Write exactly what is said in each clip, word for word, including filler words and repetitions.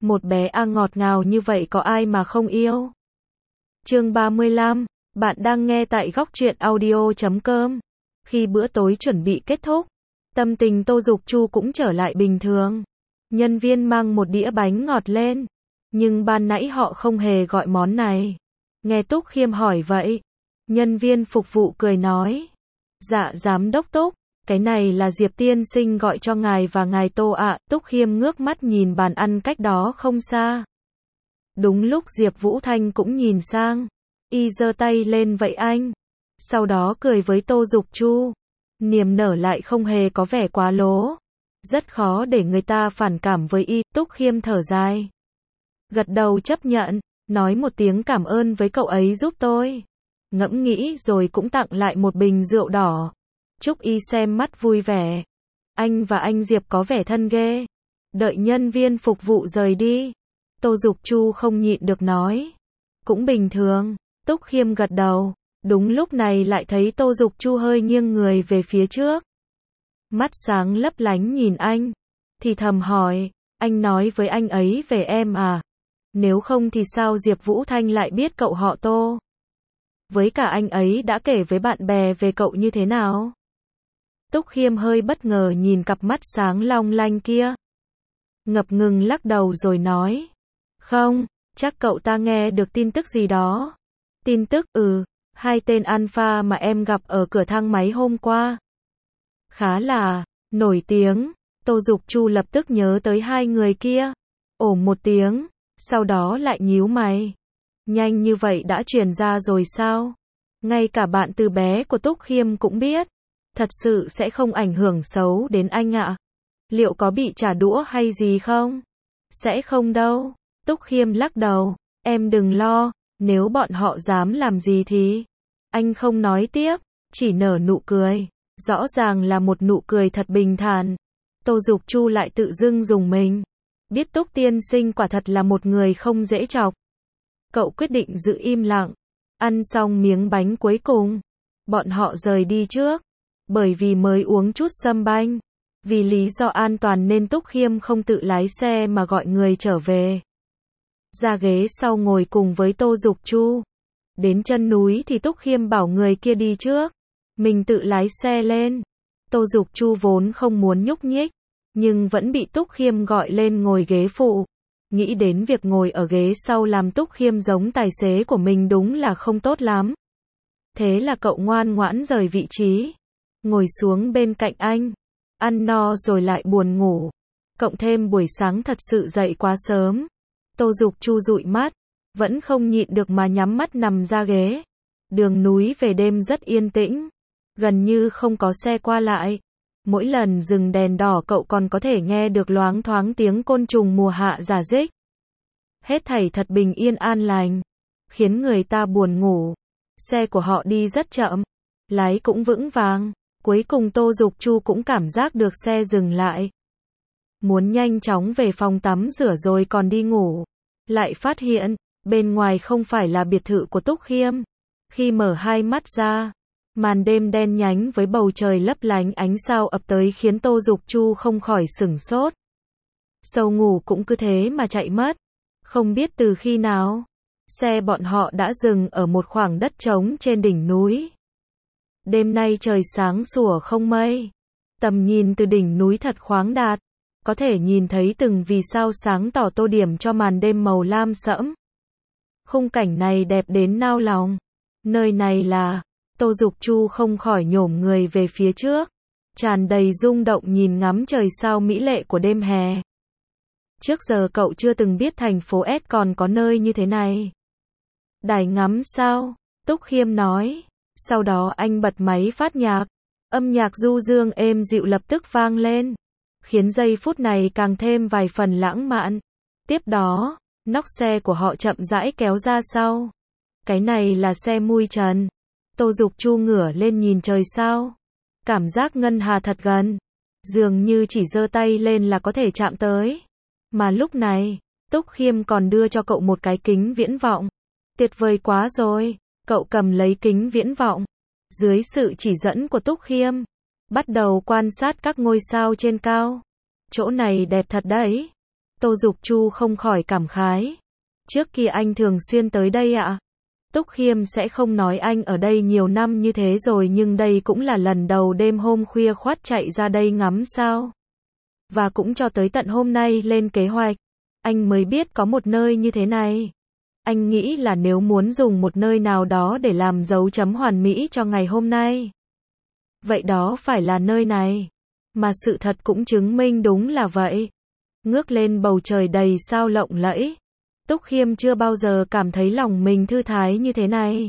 Một bé A ngọt ngào như vậy có ai mà không yêu. Chương ba mươi lăm, bạn đang nghe tại góc truyện audio chấm com. Khi bữa tối chuẩn bị kết thúc, tâm tình Tô Dục Chu cũng trở lại bình thường. Nhân viên mang một đĩa bánh ngọt lên, nhưng ban nãy họ không hề gọi món này. Nghe Túc Khiêm hỏi vậy, nhân viên phục vụ cười nói: "Dạ giám đốc Túc, cái này là Diệp tiên sinh gọi cho ngài và ngài Tô ạ." Túc Khiêm ngước mắt nhìn bàn ăn cách đó không xa. Đúng lúc Diệp Vũ Thanh cũng nhìn sang, y giơ tay lên vẫy anh, sau đó cười với Tô Dục Chu. Niềm nở lại không hề có vẻ quá lố, rất khó để người ta phản cảm với y. Túc Khiêm thở dài, gật đầu chấp nhận, nói một tiếng cảm ơn với cậu ấy giúp tôi. Ngẫm nghĩ rồi cũng tặng lại một bình rượu đỏ. Chúc y xem mắt vui vẻ. Anh và anh Diệp có vẻ thân ghê. Đợi nhân viên phục vụ rời đi, Tô Dục Chu không nhịn được nói: "Cũng bình thường." Túc Khiêm gật đầu. Đúng lúc này lại thấy Tô Dục Chu hơi nghiêng người về phía trước, mắt sáng lấp lánh nhìn anh, thì thầm hỏi: "Anh nói với anh ấy về em à? Nếu không thì sao Diệp Vũ Thanh lại biết cậu họ Tô? Với cả anh ấy đã kể với bạn bè về cậu như thế nào?" Túc Khiêm hơi bất ngờ nhìn cặp mắt sáng long lanh kia, ngập ngừng lắc đầu rồi nói: "Không, chắc cậu ta nghe được tin tức gì đó." "Tin tức?" "Ừ, hai tên alpha mà em gặp ở cửa thang máy hôm qua. Khá là nổi tiếng." Tô Dục Chu lập tức nhớ tới hai người kia. Ồ một tiếng, sau đó lại nhíu mày. Nhanh như vậy đã truyền ra rồi sao? Ngay cả bạn từ bé của Túc Khiêm cũng biết. Thật sự sẽ không ảnh hưởng xấu đến anh ạ? Liệu có bị trả đũa hay gì không? Sẽ không đâu. Túc Khiêm lắc đầu. Em đừng lo, nếu bọn họ dám làm gì thì... Anh không nói tiếp, chỉ nở nụ cười. Rõ ràng là một nụ cười thật bình thản. Tô Dục Chu lại tự dưng rùng mình. Biết Túc tiên sinh quả thật là một người không dễ chọc. Cậu quyết định giữ im lặng. Ăn xong miếng bánh cuối cùng, bọn họ rời đi trước. Bởi vì mới uống chút sâm banh, vì lý do an toàn nên Túc Khiêm không tự lái xe mà gọi người trở về. Ra ghế sau ngồi cùng với Tô Dục Chu. Đến chân núi thì Túc Khiêm bảo người kia đi trước, mình tự lái xe lên. Tô Dục Chu vốn không muốn nhúc nhích, nhưng vẫn bị Túc Khiêm gọi lên ngồi ghế phụ. Nghĩ đến việc ngồi ở ghế sau làm Túc Khiêm giống tài xế của mình đúng là không tốt lắm. Thế là cậu ngoan ngoãn rời vị trí, ngồi xuống bên cạnh anh. Ăn no rồi lại buồn ngủ, cộng thêm buổi sáng thật sự dậy quá sớm. Tô Dục Chu dụi mắt, vẫn không nhịn được mà nhắm mắt nằm ra ghế. Đường núi về đêm rất yên tĩnh, gần như không có xe qua lại. Mỗi lần dừng đèn đỏ cậu còn có thể nghe được loáng thoáng tiếng côn trùng mùa hạ rả rích. Hết thảy thật bình yên an lành, khiến người ta buồn ngủ. Xe của họ đi rất chậm, lái cũng vững vàng. Cuối cùng Tô Dục Chu cũng cảm giác được xe dừng lại. Muốn nhanh chóng về phòng tắm rửa rồi còn đi ngủ. Lại phát hiện, bên ngoài không phải là biệt thự của Túc Khiêm. Khi mở hai mắt ra, màn đêm đen nhánh với bầu trời lấp lánh ánh sao ập tới khiến Tô Dục Chu không khỏi sửng sốt. Sâu ngủ cũng cứ thế mà chạy mất. Không biết từ khi nào, xe bọn họ đã dừng ở một khoảng đất trống trên đỉnh núi. Đêm nay trời sáng sủa không mây. Tầm nhìn từ đỉnh núi thật khoáng đạt. Có thể nhìn thấy từng vì sao sáng tỏ tô điểm cho màn đêm màu lam sẫm. Khung cảnh này đẹp đến nao lòng. Nơi này là... Tô Dục Chu không khỏi nhổm người về phía trước, tràn đầy rung động nhìn ngắm trời sao mỹ lệ của đêm hè. Trước giờ cậu chưa từng biết thành phố S còn có nơi như thế này. Đài ngắm sao? Túc Khiêm nói. Sau đó anh bật máy phát nhạc. Âm nhạc du dương êm dịu lập tức vang lên, khiến giây phút này càng thêm vài phần lãng mạn. Tiếp đó, nóc xe của họ chậm rãi kéo ra sau. Cái này là xe mui trần. Tô Dục Chu ngửa lên nhìn trời sao. Cảm giác ngân hà thật gần. Dường như chỉ giơ tay lên là có thể chạm tới. Mà lúc này, Túc Khiêm còn đưa cho cậu một cái kính viễn vọng. Tuyệt vời quá rồi. Cậu cầm lấy kính viễn vọng. Dưới sự chỉ dẫn của Túc Khiêm, bắt đầu quan sát các ngôi sao trên cao. Chỗ này đẹp thật đấy. Tô Dục Chu không khỏi cảm khái. Trước kia anh thường xuyên tới đây ạ. Túc Khiêm sẽ không nói anh ở đây nhiều năm như thế rồi nhưng đây cũng là lần đầu đêm hôm khuya khoắt chạy ra đây ngắm sao. Và cũng cho tới tận hôm nay lên kế hoạch, anh mới biết có một nơi như thế này. Anh nghĩ là nếu muốn dùng một nơi nào đó để làm dấu chấm hoàn mỹ cho ngày hôm nay, vậy đó phải là nơi này. Mà sự thật cũng chứng minh đúng là vậy. Ngước lên bầu trời đầy sao lộng lẫy, Túc Khiêm chưa bao giờ cảm thấy lòng mình thư thái như thế này.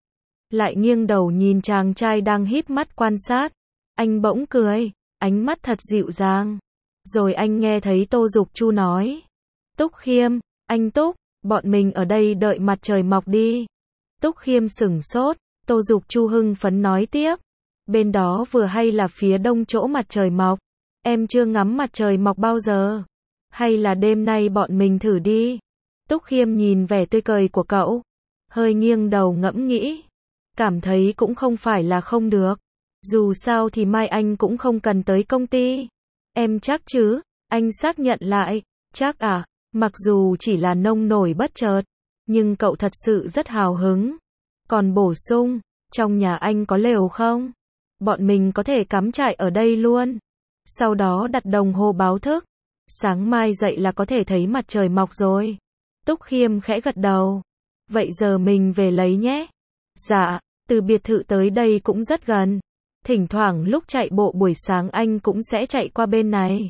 Lại nghiêng đầu nhìn chàng trai đang híp mắt quan sát. Anh bỗng cười, ánh mắt thật dịu dàng. Rồi anh nghe thấy Tô Dục Chu nói. Túc Khiêm, anh Túc, bọn mình ở đây đợi mặt trời mọc đi. Túc Khiêm sửng sốt, Tô Dục Chu hưng phấn nói tiếp. Bên đó vừa hay là phía đông chỗ mặt trời mọc. Em chưa ngắm mặt trời mọc bao giờ. Hay là đêm nay bọn mình thử đi. Túc Khiêm nhìn vẻ tươi cười của cậu, hơi nghiêng đầu ngẫm nghĩ. Cảm thấy cũng không phải là không được. Dù sao thì mai anh cũng không cần tới công ty. Em chắc chứ? Anh xác nhận lại. Chắc à? Mặc dù chỉ là nông nổi bất chợt, nhưng cậu thật sự rất hào hứng. Còn bổ sung, trong nhà anh có lều không? Bọn mình có thể cắm trại ở đây luôn. Sau đó đặt đồng hồ báo thức. Sáng mai dậy là có thể thấy mặt trời mọc rồi. Túc Khiêm khẽ gật đầu. Vậy giờ mình về lấy nhé. Dạ, từ biệt thự tới đây cũng rất gần. Thỉnh thoảng lúc chạy bộ buổi sáng anh cũng sẽ chạy qua bên này.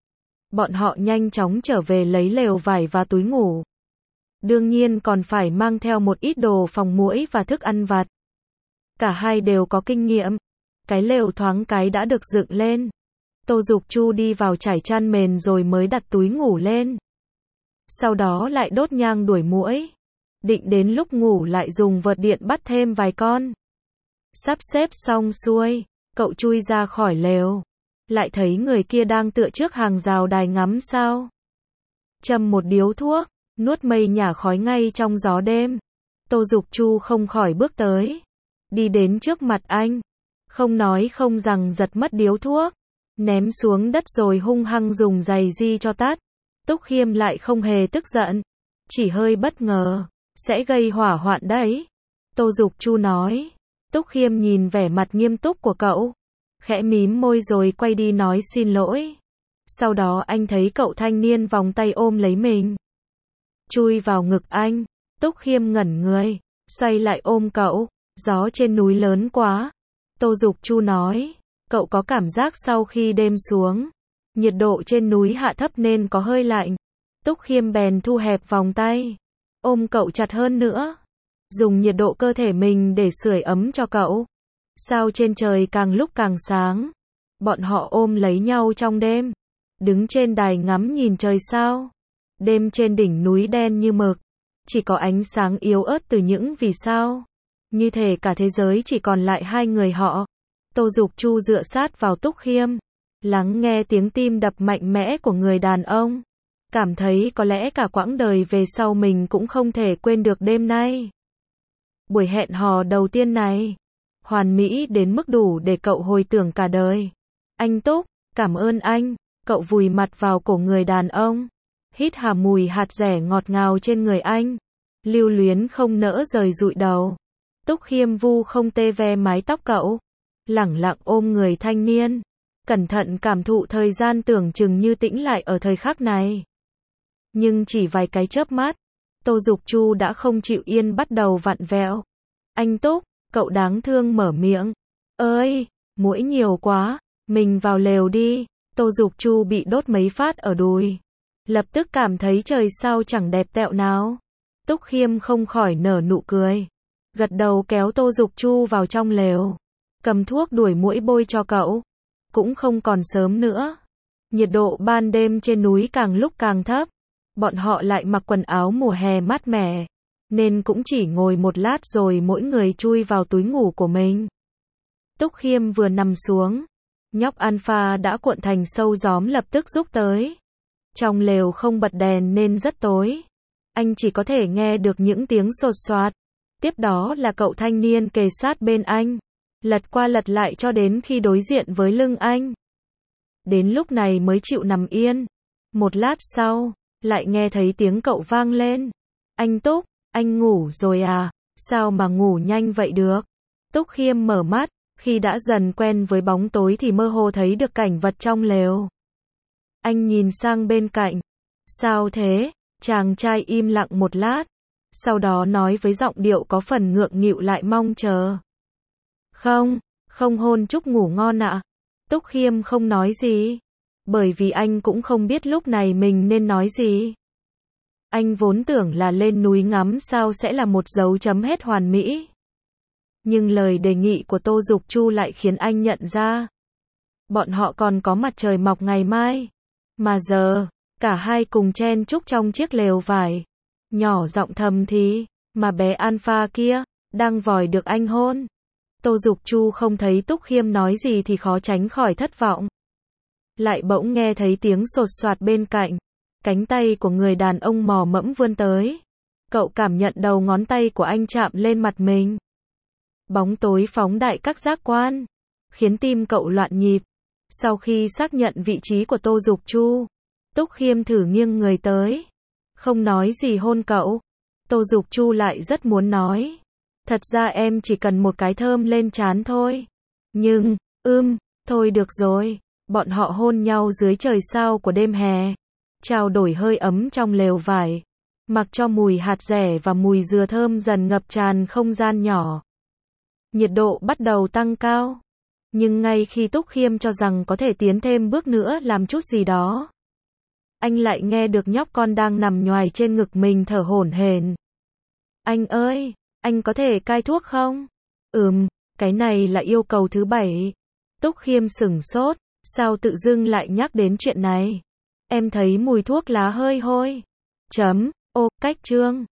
Bọn họ nhanh chóng trở về lấy lều vải và túi ngủ. Đương nhiên còn phải mang theo một ít đồ phòng muỗi và thức ăn vặt. Cả hai đều có kinh nghiệm. Cái lều thoáng cái đã được dựng lên. Tô Dục Chu đi vào trải chăn mền rồi mới đặt túi ngủ lên. Sau đó lại đốt nhang đuổi muỗi. Định đến lúc ngủ lại dùng vợt điện bắt thêm vài con. Sắp xếp xong xuôi, cậu chui ra khỏi lều. Lại thấy người kia đang tựa trước hàng rào đài ngắm sao. Châm một điếu thuốc, nuốt mây nhả khói ngay trong gió đêm. Tô Dục Chu không khỏi bước tới. Đi đến trước mặt anh. Không nói không rằng giật mất điếu thuốc. Ném xuống đất rồi hung hăng dùng giày di cho tắt. Túc Khiêm lại không hề tức giận. Chỉ hơi bất ngờ. Sẽ gây hỏa hoạn đấy. Tô Dục Chu nói. Túc Khiêm nhìn vẻ mặt nghiêm túc của cậu. Khẽ mím môi rồi quay đi nói xin lỗi. Sau đó anh thấy cậu thanh niên vòng tay ôm lấy mình. Chui vào ngực anh. Túc Khiêm ngẩn người. Xoay lại ôm cậu. Gió trên núi lớn quá. Tô Dục Chu nói. Cậu có cảm giác sau khi đêm xuống, nhiệt độ trên núi hạ thấp nên có hơi lạnh. Túc Khiêm bèn thu hẹp vòng tay. Ôm cậu chặt hơn nữa. Dùng nhiệt độ cơ thể mình để sưởi ấm cho cậu. Sao trên trời càng lúc càng sáng. Bọn họ ôm lấy nhau trong đêm. Đứng trên đài ngắm nhìn trời sao. Đêm trên đỉnh núi đen như mực. Chỉ có ánh sáng yếu ớt từ những vì sao. Như thể cả thế giới chỉ còn lại hai người họ. Tô Dục Chu dựa sát vào Túc Khiêm. Lắng nghe tiếng tim đập mạnh mẽ của người đàn ông. Cảm thấy có lẽ cả quãng đời về sau mình cũng không thể quên được đêm nay. Buổi hẹn hò đầu tiên này. Hoàn mỹ đến mức đủ để cậu hồi tưởng cả đời. Anh Túc, cảm ơn anh. Cậu vùi mặt vào cổ người đàn ông. Hít hà mùi hạt dẻ ngọt ngào trên người anh. Lưu luyến không nỡ rời dụi đầu. Túc Khiêm vu không tê ve mái tóc cậu. Lẳng lặng ôm người thanh niên. Cẩn thận cảm thụ thời gian tưởng chừng như tĩnh lại ở thời khắc này. Nhưng chỉ vài cái chớp mắt. Tô Dục Chu đã không chịu yên bắt đầu vặn vẹo. Anh Túc, cậu đáng thương mở miệng. Ơi, muỗi nhiều quá. Mình vào lều đi. Tô Dục Chu bị đốt mấy phát ở đùi. Lập tức cảm thấy trời sao chẳng đẹp tẹo nào. Túc Khiêm không khỏi nở nụ cười. Gật đầu kéo Tô Dục Chu vào trong lều. Cầm thuốc đuổi muỗi bôi cho cậu. Cũng không còn sớm nữa. Nhiệt độ ban đêm trên núi càng lúc càng thấp. Bọn họ lại mặc quần áo mùa hè mát mẻ. Nên cũng chỉ ngồi một lát rồi mỗi người chui vào túi ngủ của mình. Túc Khiêm vừa nằm xuống. Nhóc Alpha đã cuộn thành sâu gióm lập tức rúc tới. Trong lều không bật đèn nên rất tối. Anh chỉ có thể nghe được những tiếng sột soạt. Tiếp đó là cậu thanh niên kề sát bên anh. Lật qua lật lại cho đến khi đối diện với lưng anh. Đến lúc này mới chịu nằm yên. Một lát sau, lại nghe thấy tiếng cậu vang lên. Anh Túc, anh ngủ rồi à? Sao mà ngủ nhanh vậy được? Túc Khiêm mở mắt, khi đã dần quen với bóng tối thì mơ hồ thấy được cảnh vật trong lều. Anh nhìn sang bên cạnh. Sao thế? Chàng trai im lặng một lát, sau đó nói với giọng điệu có phần ngượng nghịu lại mong chờ. Không, không hôn chúc ngủ ngon ạ. Túc Khiêm không nói gì, bởi vì anh cũng không biết lúc này mình nên nói gì. Anh vốn tưởng là lên núi ngắm sao sẽ là một dấu chấm hết hoàn mỹ. Nhưng lời đề nghị của Tô Dục Chu lại khiến anh nhận ra. Bọn họ còn có mặt trời mọc ngày mai. Mà giờ, cả hai cùng chen chúc trong chiếc lều vải. Nhỏ giọng thầm thì, mà bé Alpha kia, đang vòi được anh hôn. Tô Dục Chu không thấy Túc Khiêm nói gì thì khó tránh khỏi thất vọng. Lại bỗng nghe thấy tiếng sột soạt bên cạnh. Cánh tay của người đàn ông mò mẫm vươn tới. Cậu cảm nhận đầu ngón tay của anh chạm lên mặt mình. Bóng tối phóng đại các giác quan, khiến tim cậu loạn nhịp. Sau khi xác nhận vị trí của Tô Dục Chu, Túc Khiêm thử nghiêng người tới. Không nói gì hôn cậu. Tô Dục Chu lại rất muốn nói. Thật ra em chỉ cần một cái thơm lên trán thôi. Nhưng, ưm, thôi được rồi. Bọn họ hôn nhau dưới trời sao của đêm hè. Trao đổi hơi ấm trong lều vải. Mặc cho mùi hạt dẻ và mùi dừa thơm dần ngập tràn không gian nhỏ. Nhiệt độ bắt đầu tăng cao. Nhưng ngay khi Túc Khiêm cho rằng có thể tiến thêm bước nữa làm chút gì đó, anh lại nghe được nhóc con đang nằm nhoài trên ngực mình thở hổn hển. Anh ơi, anh có thể cai thuốc không? Ừm, cái này là yêu cầu thứ bảy. Túc Khiêm sửng sốt, sao tự dưng lại nhắc đến chuyện này? Em thấy mùi thuốc lá hơi hôi. Chấm, ô, cách chương.